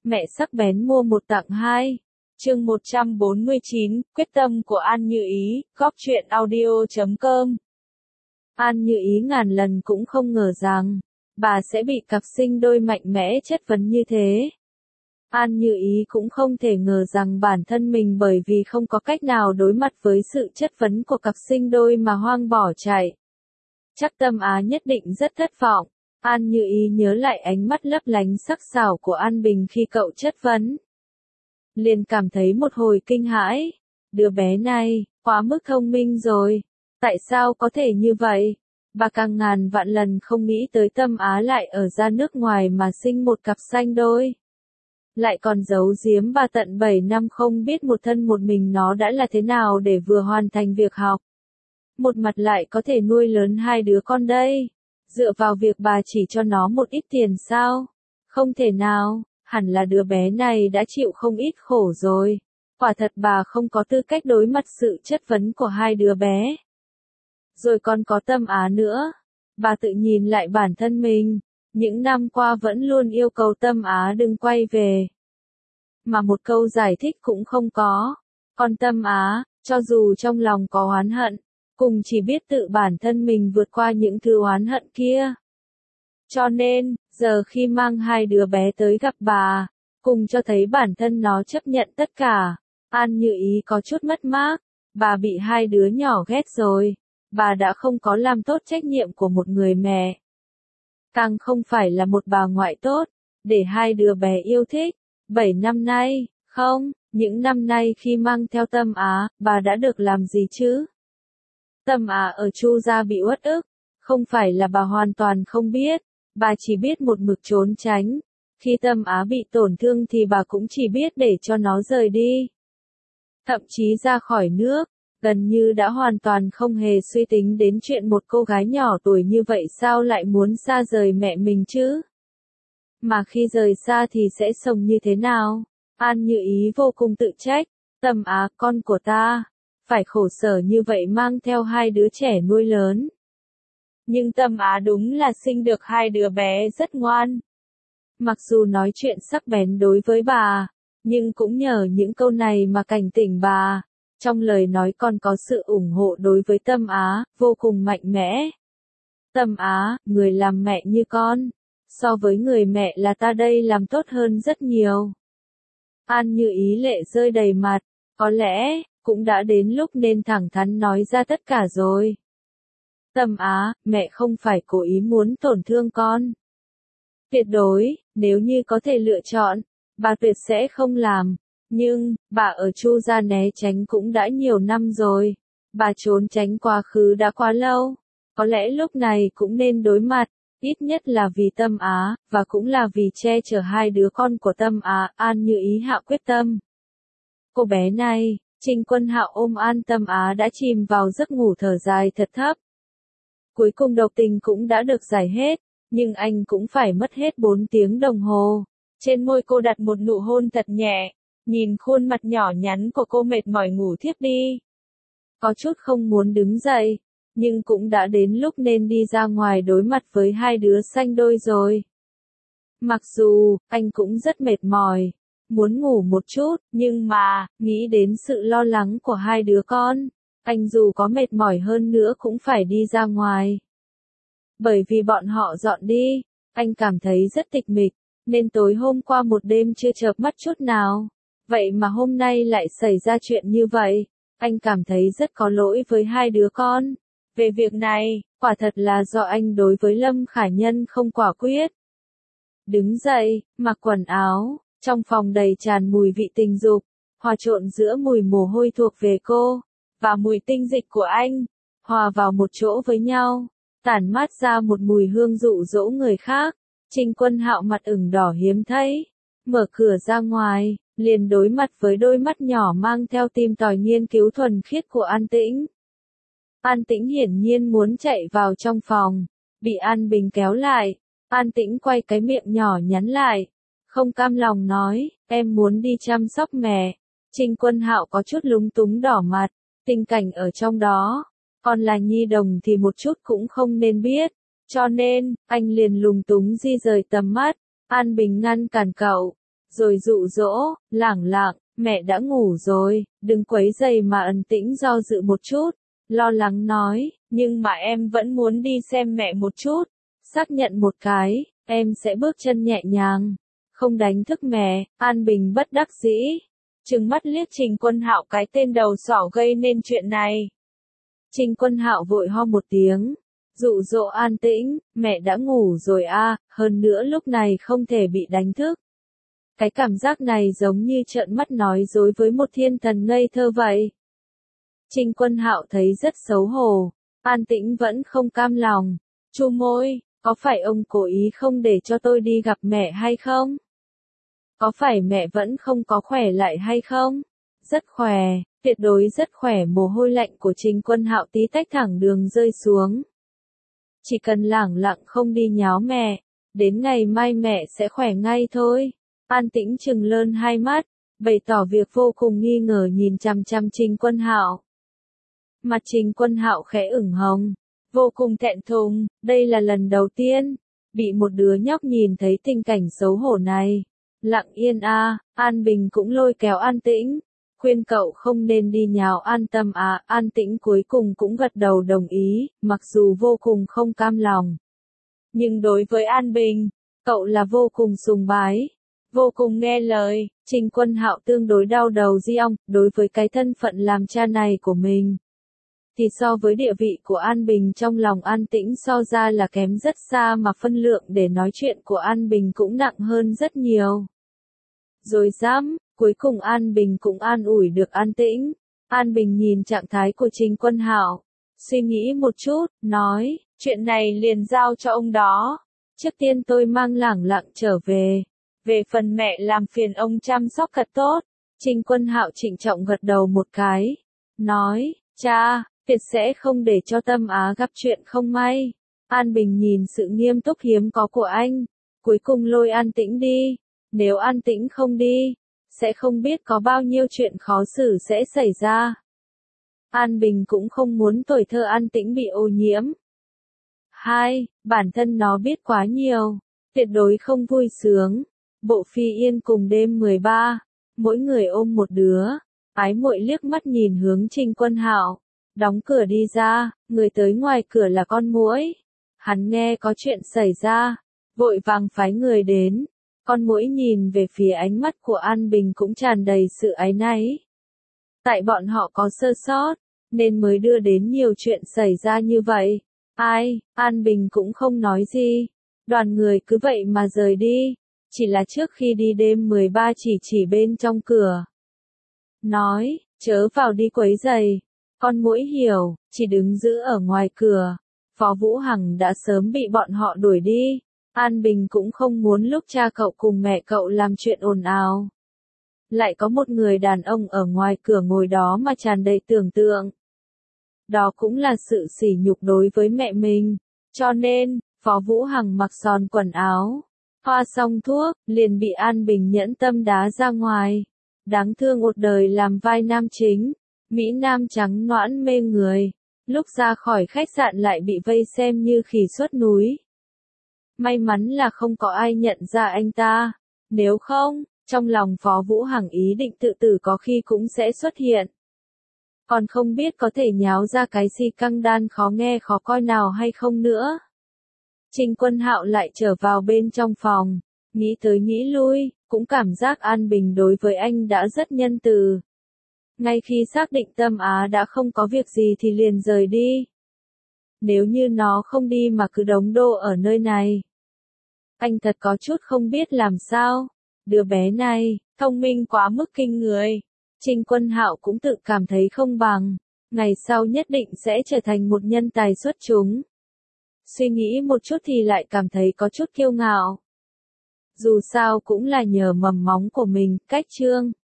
Mẹ sắc bén mua một tặng hai. Chương 149, quyết tâm của An Như Ý, góp chuyện audio.com. An Như Ý ngàn lần cũng không ngờ rằng, bà sẽ bị cặp sinh đôi mạnh mẽ chất vấn như thế. An Như Ý cũng không thể ngờ rằng bản thân mình bởi vì không có cách nào đối mặt với sự chất vấn của cặp sinh đôi mà hoang bỏ chạy. Chắc Tâm Á nhất định rất thất vọng. An Như Ý nhớ lại ánh mắt lấp lánh sắc sảo của An Bình khi cậu chất vấn. Liền cảm thấy một hồi kinh hãi. Đứa bé này, quá mức thông minh rồi. Tại sao có thể như vậy? Bà càng ngàn vạn lần không nghĩ tới Tâm Á lại ở ra nước ngoài mà sinh một cặp sanh đôi. Lại còn giấu giếm bà tận 7 năm không biết một thân một mình nó đã là thế nào để vừa hoàn thành việc học. Một mặt lại có thể nuôi lớn hai đứa con đây. Dựa vào việc bà chỉ cho nó một ít tiền sao? Không thể nào, hẳn là đứa bé này đã chịu không ít khổ rồi. Quả thật bà không có tư cách đối mặt sự chất vấn của hai đứa bé. Rồi còn có Tâm Á nữa. Bà tự nhìn lại bản thân mình. Những năm qua vẫn luôn yêu cầu Tâm Á đừng quay về. Mà một câu giải thích cũng không có. Còn Tâm Á, cho dù trong lòng có oán hận, cùng chỉ biết tự bản thân mình vượt qua những thứ oán hận kia. Cho nên, giờ khi mang hai đứa bé tới gặp bà, cùng cho thấy bản thân nó chấp nhận tất cả, An Như Ý có chút mất mát. Bà bị hai đứa nhỏ ghét rồi. Bà đã không có làm tốt trách nhiệm của một người mẹ. Càng không phải là một bà ngoại tốt, để hai đứa bé yêu thích. 7 năm nay, không, những năm nay khi mang theo Tâm Á, bà đã được làm gì chứ? Tâm Á ở Chu gia bị uất ức, không phải là bà hoàn toàn không biết, bà chỉ biết một mực trốn tránh. Khi Tâm Á bị tổn thương thì bà cũng chỉ biết để cho nó rời đi. Thậm chí ra khỏi nước, gần như đã hoàn toàn không hề suy tính đến chuyện một cô gái nhỏ tuổi như vậy sao lại muốn xa rời mẹ mình chứ? Mà khi rời xa thì sẽ sống như thế nào? An Như Ý vô cùng tự trách. Tâm Á, con của ta, phải khổ sở như vậy mang theo hai đứa trẻ nuôi lớn. Nhưng Tâm Á đúng là sinh được hai đứa bé rất ngoan. Mặc dù nói chuyện sắc bén đối với bà, nhưng cũng nhờ những câu này mà cảnh tỉnh bà. Trong lời nói còn có sự ủng hộ đối với Tâm Á, vô cùng mạnh mẽ. Tâm Á, người làm mẹ như con, so với người mẹ là ta đây làm tốt hơn rất nhiều. An Như Ý lệ rơi đầy mặt, có lẽ, cũng đã đến lúc nên thẳng thắn nói ra tất cả rồi. Tâm Á, mẹ không phải cố ý muốn tổn thương con. Tuyệt đối, nếu như có thể lựa chọn, bà tuyệt sẽ không làm. Nhưng, bà ở Chu gia né tránh cũng đã nhiều năm rồi. Bà trốn tránh quá khứ đã quá lâu. Có lẽ lúc này cũng nên đối mặt, ít nhất là vì Tâm Á, và cũng là vì che chở hai đứa con của Tâm Á. An Như Ý hạ quyết tâm. Cô bé này, Trình Quân Hạo ôm An Tâm Á đã chìm vào giấc ngủ thở dài thật thấp. Cuối cùng độc tình cũng đã được giải hết, nhưng anh cũng phải mất hết 4 tiếng đồng hồ. Trên môi cô đặt một nụ hôn thật nhẹ. Nhìn khuôn mặt nhỏ nhắn của cô mệt mỏi ngủ thiếp đi. Có chút không muốn đứng dậy, nhưng cũng đã đến lúc nên đi ra ngoài đối mặt với hai đứa sanh đôi rồi. Mặc dù, anh cũng rất mệt mỏi, muốn ngủ một chút, nhưng mà, nghĩ đến sự lo lắng của hai đứa con, anh dù có mệt mỏi hơn nữa cũng phải đi ra ngoài. Bởi vì bọn họ dọn đi, anh cảm thấy rất tịch mịch, nên tối hôm qua một đêm chưa chợp mắt chút nào. Vậy mà hôm nay lại xảy ra chuyện như vậy, anh cảm thấy rất có lỗi với hai đứa con. Về việc này, quả thật là do anh đối với Lâm Khả Nhân không quả quyết. Đứng dậy, mặc quần áo, trong phòng đầy tràn mùi vị tình dục, hòa trộn giữa mùi mồ hôi thuộc về cô, và mùi tinh dịch của anh, hòa vào một chỗ với nhau, tản mát ra một mùi hương dụ dỗ người khác. Trình Quân Hạo mặt ửng đỏ hiếm thấy, mở cửa ra ngoài. Liền đối mặt với đôi mắt nhỏ mang theo tìm tòi nghiên cứu thuần khiết của An Tĩnh. An Tĩnh hiển nhiên muốn chạy vào trong phòng, bị An Bình kéo lại. An Tĩnh quay cái miệng nhỏ nhắn lại, không cam lòng nói, em muốn đi chăm sóc mẹ. Trình Quân Hạo có chút lúng túng đỏ mặt, tình cảnh ở trong đó, còn là nhi đồng thì một chút cũng không nên biết, cho nên, anh liền lúng túng di rời tầm mắt. An Bình ngăn cản cậu. Rồi dụ dỗ, lảng lảng, mẹ đã ngủ rồi, đừng quấy rầy mà ẩn tĩnh do dự một chút, lo lắng nói, nhưng mà em vẫn muốn đi xem mẹ một chút, xác nhận một cái, em sẽ bước chân nhẹ nhàng, không đánh thức mẹ. An Bình bất đắc dĩ, trừng mắt liếc Trình Quân Hạo cái tên đầu sỏ gây nên chuyện này. Trình Quân Hạo vội ho một tiếng, dụ dỗ an tĩnh, mẹ đã ngủ rồi à, hơn nữa lúc này không thể bị đánh thức. Cái cảm giác này giống như trợn mắt nói dối với một thiên thần ngây thơ vậy. Trình Quân Hạo thấy rất xấu hổ, an tĩnh vẫn không cam lòng, chu môi, có phải ông cố ý không để cho tôi đi gặp mẹ hay không? Có phải mẹ vẫn không có khỏe lại hay không? Rất khỏe, tuyệt đối rất khỏe. Mồ hôi lạnh của Trình Quân Hạo tí tách thẳng đường rơi xuống. Chỉ cần lẳng lặng không đi nháo mẹ, đến ngày mai mẹ sẽ khỏe ngay thôi. An tĩnh trừng lơn hai mắt, bày tỏ việc vô cùng nghi ngờ nhìn chằm chằm Trình Quân Hạo. Mặt Trình Quân Hạo khẽ ửng hồng, vô cùng thẹn thùng, đây là lần đầu tiên bị một đứa nhóc nhìn thấy tình cảnh xấu hổ này. Lặng yên à, An Bình cũng lôi kéo An Tĩnh, khuyên cậu không nên đi nháo An Tâm à. An Tĩnh cuối cùng cũng gật đầu đồng ý, mặc dù vô cùng không cam lòng. Nhưng đối với An Bình, cậu là vô cùng sùng bái, vô cùng nghe lời. Trình Quân Hạo tương đối đau đầu riêng, đối với cái thân phận làm cha này của mình. Thì so với địa vị của An Bình trong lòng An Tĩnh so ra là kém rất xa, mà phân lượng để nói chuyện của An Bình cũng nặng hơn rất nhiều. Rồi dám, cuối cùng An Bình cũng an ủi được An Tĩnh. An Bình nhìn trạng thái của Trình Quân Hạo, suy nghĩ một chút, nói, chuyện này liền giao cho ông đó. Trước tiên tôi mang lẳng lặng trở về. Về phần mẹ làm phiền ông chăm sóc thật tốt. Trình Quân Hạo trịnh trọng gật đầu một cái. Nói, cha, tuyệt sẽ không để cho Tâm Á gặp chuyện không may. An Bình nhìn sự nghiêm túc hiếm có của anh. Cuối cùng lôi An Tĩnh đi. Nếu An Tĩnh không đi, sẽ không biết có bao nhiêu chuyện khó xử sẽ xảy ra. An Bình cũng không muốn tuổi thơ An Tĩnh bị ô nhiễm. 2. Bản thân nó biết quá nhiều, tuyệt đối không vui sướng. Bộ Phi Yên cùng đêm 13, mỗi người ôm một đứa, ái muội liếc mắt nhìn hướng Trình Quân Hạo, đóng cửa đi ra, người tới ngoài cửa là con muỗi. Hắn nghe có chuyện xảy ra, vội vàng phái người đến. Con muỗi nhìn về phía ánh mắt của An Bình cũng tràn đầy sự áy náy. Tại bọn họ có sơ sót, nên mới đưa đến nhiều chuyện xảy ra như vậy. An Bình cũng không nói gì. Đoàn người cứ vậy mà rời đi. Chỉ là trước khi đi đêm 13 chỉ bên trong cửa. Nói, chớ vào đi quấy rầy. Con muỗi hiểu, chỉ đứng giữ ở ngoài cửa. Phó Vũ Hằng đã sớm bị bọn họ đuổi đi. An Bình cũng không muốn lúc cha cậu cùng mẹ cậu làm chuyện ồn ào. Lại có một người đàn ông ở ngoài cửa ngồi đó mà tràn đầy tưởng tượng. Đó cũng là sự sỉ nhục đối với mẹ mình. Cho nên, Phó Vũ Hằng mặc xòn quần áo, thoa xong thuốc, liền bị An Bình nhẫn tâm đá ra ngoài. Đáng thương một đời làm vai nam chính, Mỹ Nam trắng nõn mê người. Lúc ra khỏi khách sạn lại bị vây xem như khỉ xuất núi. May mắn là không có ai nhận ra anh ta. Nếu không, trong lòng Phó Vũ Hằng ý định tự tử có khi cũng sẽ xuất hiện. Còn không biết có thể nháo ra cái gì căng đan khó nghe khó coi nào hay không nữa. Trình Quân Hạo lại trở vào bên trong phòng, nghĩ tới nghĩ lui, cũng cảm giác An Bình đối với anh đã rất nhân từ. Ngay khi xác định Tâm Á đã không có việc gì thì liền rời đi. Nếu như nó không đi mà cứ đống đô ở nơi này, anh thật có chút không biết làm sao. Đứa bé này, thông minh quá mức kinh người. Trình Quân Hạo cũng tự cảm thấy không bằng. Ngày sau nhất định sẽ trở thành một nhân tài xuất chúng. Suy nghĩ một chút thì lại cảm thấy có chút kiêu ngạo. Dù sao cũng là nhờ mầm móng của mình. Cách chương